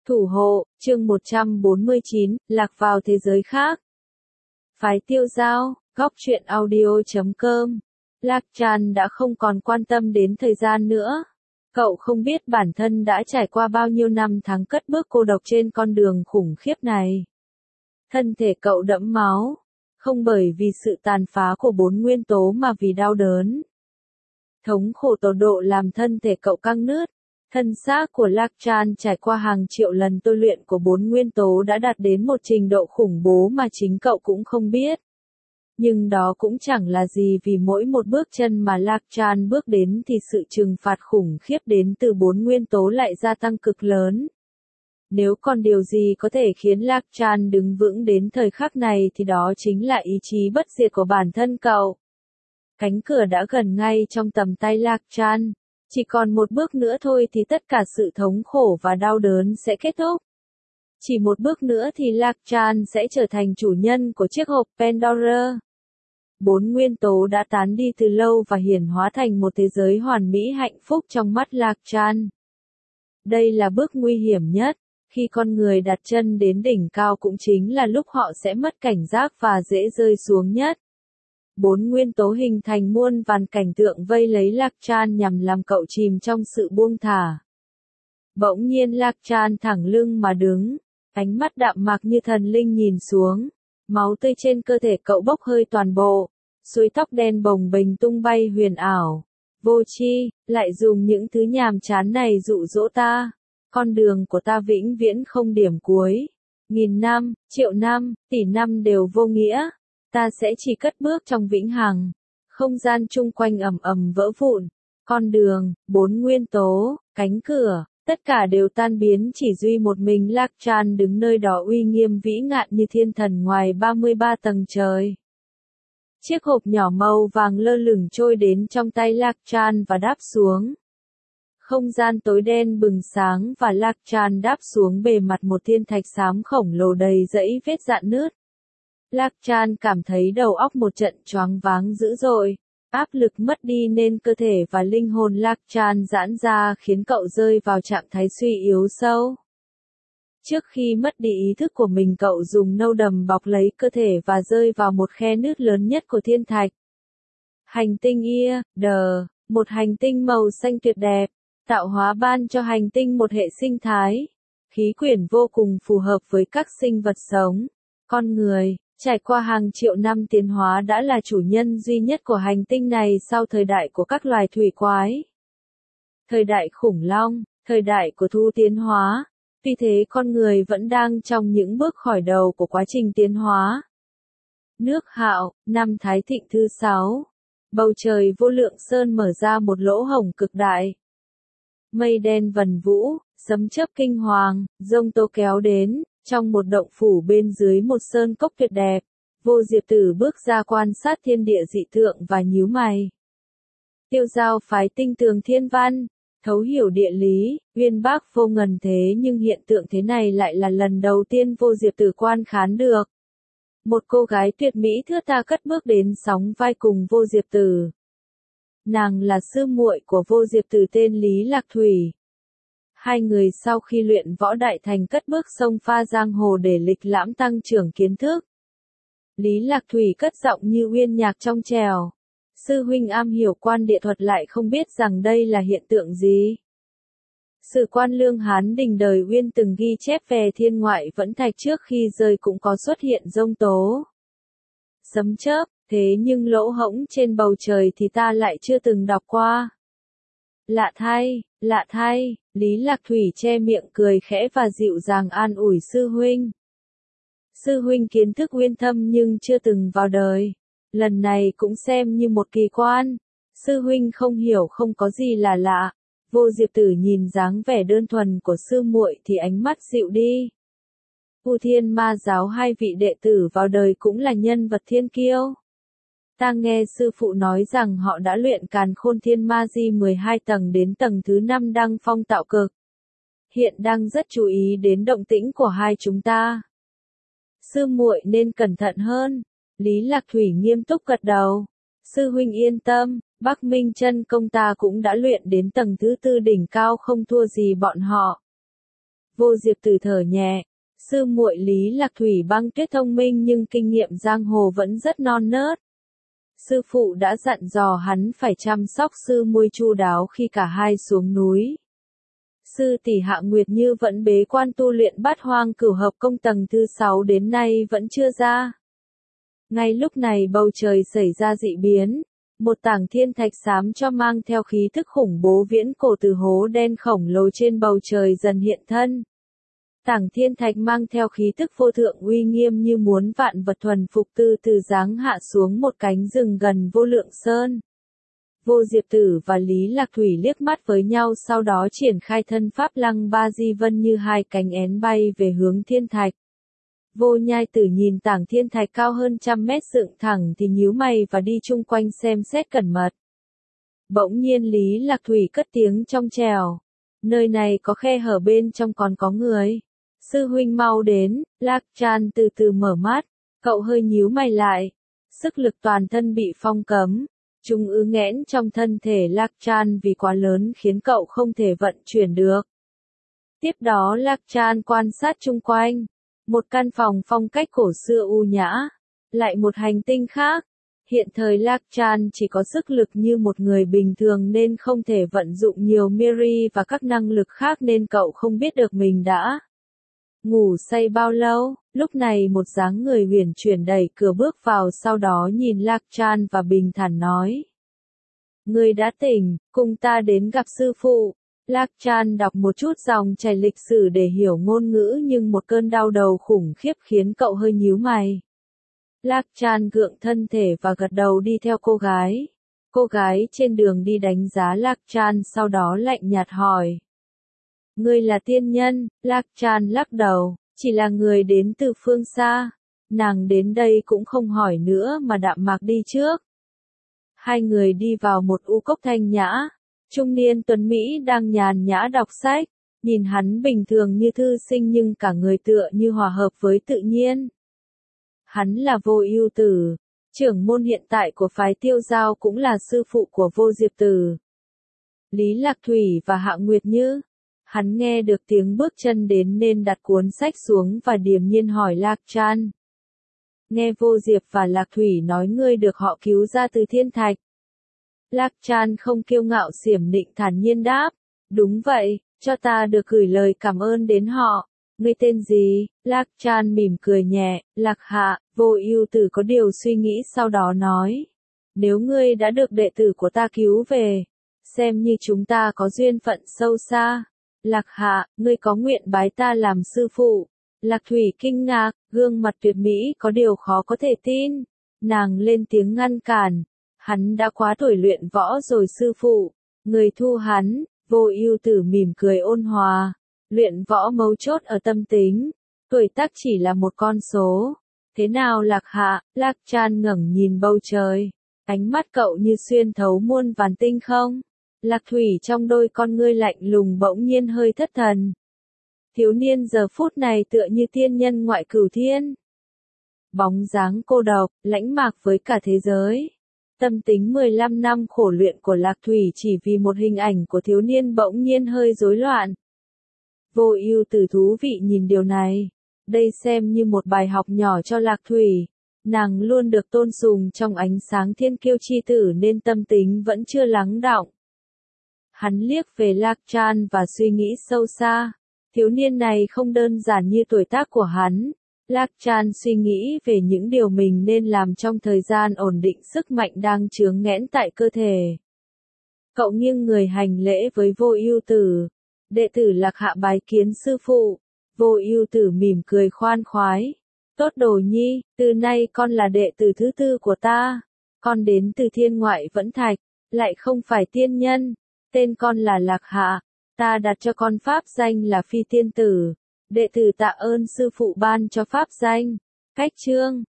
Thủ hộ, chương 149, lạc vào thế giới khác. Phái Tiêu Dao, góc truyện audio.com. Lạc Tràn đã không còn quan tâm đến thời gian nữa. Cậu không biết bản thân đã trải qua bao nhiêu năm tháng cất bước cô độc trên con đường khủng khiếp này. Thân thể cậu đẫm máu, không bởi vì sự tàn phá của 4 nguyên tố mà vì đau đớn. Thống khổ tột độ làm thân thể cậu căng nứt. Thân xác của Lạc Tràn trải qua hàng triệu lần tôi luyện của 4 nguyên tố đã đạt đến một trình độ khủng bố mà chính cậu cũng không biết. Nhưng đó cũng chẳng là gì vì mỗi một bước chân mà Lạc Tràn bước đến thì sự trừng phạt khủng khiếp đến từ 4 nguyên tố lại gia tăng cực lớn. Nếu còn điều gì có thể khiến Lạc Tràn đứng vững đến thời khắc này thì đó chính là ý chí bất diệt của bản thân cậu. Cánh cửa đã gần ngay trong tầm tay Lạc Tràn. Chỉ còn một bước nữa thôi thì tất cả sự thống khổ và đau đớn sẽ kết thúc. Chỉ một bước nữa thì Lạc Tràn sẽ trở thành chủ nhân của chiếc hộp Pandora. 4 nguyên tố đã tán đi từ lâu và hiển hóa thành một thế giới hoàn mỹ hạnh phúc trong mắt Lạc Tràn. Đây là bước nguy hiểm nhất. Khi con người đặt chân đến đỉnh cao cũng chính là lúc họ sẽ mất cảnh giác và dễ rơi xuống nhất. 4 nguyên tố hình thành muôn vàn cảnh tượng vây lấy Lạc Tràn nhằm làm cậu chìm trong sự buông thả. Bỗng nhiên Lạc Tràn thẳng lưng mà đứng, ánh mắt đạm mạc như thần linh nhìn xuống, máu tươi trên cơ thể cậu bốc hơi toàn bộ, suối tóc đen bồng bềnh tung bay huyền ảo. Vô tri, lại dùng những thứ nhàm chán này dụ dỗ ta, con đường của ta vĩnh viễn không điểm cuối. Nghìn năm, triệu năm, tỷ năm đều vô nghĩa. Ta sẽ chỉ cất bước trong vĩnh hằng. Không gian chung quanh ầm ầm vỡ vụn. Con đường, 4 nguyên tố, cánh cửa, tất cả đều tan biến, chỉ duy một mình Lạc Tràn đứng nơi đó uy nghiêm vĩ ngạn như thiên thần ngoài 33 tầng trời. Chiếc hộp nhỏ màu vàng lơ lửng trôi đến trong tay Lạc Tràn và đáp xuống. Không gian tối đen bừng sáng và Lạc Tràn đáp xuống bề mặt một thiên thạch xám khổng lồ đầy dẫy vết rạn nứt. Lạc Tràn cảm thấy đầu óc một trận choáng váng dữ dội, áp lực mất đi nên cơ thể và linh hồn Lạc Tràn giãn ra khiến cậu rơi vào trạng thái suy yếu sâu. Trước khi mất đi ý thức của mình cậu dùng nâu đầm bọc lấy cơ thể và rơi vào một khe nứt lớn nhất của thiên thạch. Hành tinh Ia, một hành tinh màu xanh tuyệt đẹp, tạo hóa ban cho hành tinh một hệ sinh thái, khí quyển vô cùng phù hợp với các sinh vật sống, con người. Trải qua hàng triệu năm tiến hóa đã là chủ nhân duy nhất của hành tinh này sau thời đại của các loài thủy quái. Thời đại khủng long, thời đại của thú tiến hóa, vì thế con người vẫn đang trong những bước khởi đầu của quá trình tiến hóa. Nước Hạo, năm Thái Thịnh thứ 6. Bầu trời vô lượng sơn mở ra một lỗ hổng cực đại. Mây đen vần vũ, sấm chớp kinh hoàng, giông tố kéo đến. Trong một động phủ bên dưới một sơn cốc tuyệt đẹp, Vô Diệp Tử bước ra quan sát thiên địa dị tượng và nhíu mày. Tiêu Dao phái tinh tường thiên văn, thấu hiểu địa lý, uyên bác vô ngần thế nhưng hiện tượng thế này lại là lần đầu tiên Vô Diệp Tử quan khán được. Một cô gái tuyệt mỹ thướt tha cất bước đến sóng vai cùng Vô Diệp Tử. Nàng là sư muội của Vô Diệp Tử tên Lý Lạc Thủy. Hai người sau khi luyện võ đại thành cất bước sông pha giang hồ để lịch lãm tăng trưởng kiến thức. Lý Lạc Thủy cất giọng như uyên nhạc trong trèo. Sư huynh am hiểu quan địa thuật lại không biết rằng đây là hiện tượng gì. Sử quan Lương Hán Đình đời Uyên từng ghi chép về thiên ngoại vẫn thạch trước khi rơi cũng có xuất hiện giông tố. Sấm chớp, thế nhưng lỗ hổng trên bầu trời thì ta lại chưa từng đọc qua. Lạ thay, Lý Lạc Thủy che miệng cười khẽ và dịu dàng an ủi sư huynh. Sư huynh kiến thức uyên thâm nhưng chưa từng vào đời. Lần này cũng xem như một kỳ quan. Sư huynh không hiểu không có gì là lạ. Vô Diệp Tử nhìn dáng vẻ đơn thuần của sư muội thì ánh mắt dịu đi. U Thiên Ma giáo hai vị đệ tử vào đời cũng là nhân vật thiên kiêu. Ta nghe sư phụ nói rằng họ đã luyện Càn Khôn Thiên Ma Di 12 tầng đến tầng thứ 5 đăng phong tạo cực. Hiện đang rất chú ý đến động tĩnh của hai chúng ta. Sư muội nên cẩn thận hơn. Lý Lạc Thủy nghiêm túc gật đầu. Sư huynh yên tâm, Bắc Minh Chân công ta cũng đã luyện đến tầng thứ 4 đỉnh cao không thua gì bọn họ. Vô Diệp Tử thở nhẹ, sư muội Lý Lạc Thủy Băng Tuyết thông minh nhưng kinh nghiệm giang hồ vẫn rất non nớt. Sư phụ đã dặn dò hắn phải chăm sóc sư muội chu đáo khi cả hai xuống núi. Sư tỷ Hạ Nguyệt Như vẫn bế quan tu luyện Bát Hoang Cửu Hợp Công tầng thứ 6 đến nay vẫn chưa ra. Ngay lúc này bầu trời xảy ra dị biến, một tảng thiên thạch xám cho mang theo khí thức khủng bố viễn cổ từ hố đen khổng lồ trên bầu trời dần hiện thân. Tảng thiên thạch mang theo khí tức vô thượng uy nghiêm như muốn vạn vật thuần phục từ giáng hạ xuống một cánh rừng gần Vô Lượng Sơn. Vô Diệp Tử và Lý Lạc Thủy liếc mắt với nhau sau đó triển khai thân pháp Lăng Ba Di Vân như hai cánh én bay về hướng thiên thạch. Vô Nhai Tử nhìn tảng thiên thạch cao hơn 100 mét dựng thẳng thì nhíu mày và đi chung quanh xem xét cẩn mật. Bỗng nhiên Lý Lạc Thủy cất tiếng trong trẻo. Nơi này có khe hở bên trong còn có người. Sư huynh mau đến, Lạc Tràn từ từ mở mắt, cậu hơi nhíu mày lại. Sức lực toàn thân bị phong cấm. Trung ứ nghẽn trong thân thể Lạc Tràn vì quá lớn khiến cậu không thể vận chuyển được. Tiếp đó Lạc Tràn quan sát chung quanh. Một căn phòng phong cách cổ xưa u nhã. Lại một hành tinh khác. Hiện thời Lạc Tràn chỉ có sức lực như một người bình thường nên không thể vận dụng nhiều Miri và các năng lực khác nên cậu không biết được mình đã ngủ say bao lâu. Lúc này một dáng người huyền chuyển đẩy cửa bước vào sau đó nhìn Lạc Tràn và bình thản nói. Người đã tỉnh, cùng ta đến gặp sư phụ. Lạc Tràn đọc một chút dòng chảy lịch sử để hiểu ngôn ngữ nhưng một cơn đau đầu khủng khiếp khiến cậu hơi nhíu mày. Lạc Tràn gượng thân thể và gật đầu đi theo cô gái. Cô gái trên đường đi đánh giá Lạc Tràn sau đó lạnh nhạt hỏi. Ngươi là tiên nhân, Lạc Tràn lắc đầu, chỉ là người đến từ phương xa. Nàng đến đây cũng không hỏi nữa mà đạm mạc đi trước. Hai người đi vào một u cốc thanh nhã. Trung niên tuấn Mỹ đang nhàn nhã đọc sách. Nhìn hắn bình thường như thư sinh nhưng cả người tựa như hòa hợp với tự nhiên. Hắn là Vô Ưu Tử, trưởng môn hiện tại của phái Tiêu Giao cũng là sư phụ của Vô Diệp Tử. Lý Lạc Thủy và Hạ Nguyệt Như. Hắn nghe được tiếng bước chân đến nên đặt cuốn sách xuống và điềm nhiên hỏi Lạc Tràn. Nghe Vô Diệp và Lạc Thủy nói ngươi được họ cứu ra từ thiên thạch. Lạc Tràn không kiêu ngạo xiểm nịnh thản nhiên đáp. Đúng vậy, cho ta được gửi lời cảm ơn đến họ. Ngươi tên gì? Lạc Tràn mỉm cười nhẹ, Lạc Hạ. Vô Ưu Tử có điều suy nghĩ sau đó nói. Nếu ngươi đã được đệ tử của ta cứu về, xem như chúng ta có duyên phận sâu xa. Lạc Hạ, ngươi có nguyện bái ta làm sư phụ. Lạc Thủy kinh ngạc, gương mặt tuyệt mỹ có điều khó có thể tin. Nàng lên tiếng ngăn cản. Hắn đã quá tuổi luyện võ rồi sư phụ. Người thu hắn. Vô Ưu Tử mỉm cười ôn hòa. Luyện võ mấu chốt ở tâm tính. Tuổi tác chỉ là một con số. Thế nào Lạc Hạ? Lạc Tràn ngẩng nhìn bầu trời. Ánh mắt cậu như xuyên thấu muôn vàn tinh không. Lạc Thủy trong đôi con ngươi lạnh lùng bỗng nhiên hơi thất thần. Thiếu niên giờ phút này tựa như tiên nhân ngoại cửu thiên. Bóng dáng cô độc, lãnh mạc với cả thế giới. Tâm tính 15 năm khổ luyện của Lạc Thủy chỉ vì một hình ảnh của thiếu niên bỗng nhiên hơi rối loạn. Vô Ưu Tử thú vị nhìn điều này. Đây xem như một bài học nhỏ cho Lạc Thủy. Nàng luôn được tôn sùng trong ánh sáng thiên kiêu chi tử nên tâm tính vẫn chưa lắng đọng. Hắn liếc về Lạc Tràn và suy nghĩ sâu xa. Thiếu niên này không đơn giản như tuổi tác của hắn. Lạc Tràn suy nghĩ về những điều mình nên làm trong thời gian ổn định sức mạnh đang chướng nghẽn tại cơ thể. Cậu nghiêng người hành lễ với Vô Ưu Tử. Đệ tử Lạc Hạ bái kiến sư phụ. Vô Ưu Tử mỉm cười khoan khoái. Tốt Đồ Nhi, từ nay con là đệ tử thứ tư của ta. Con đến từ thiên ngoại Vẫn Thạch, lại không phải tiên nhân. Tên con là Lạc Hạ. Ta đặt cho con pháp danh là Phi Tiên Tử. Đệ tử tạ ơn sư phụ ban cho pháp danh. Cách chương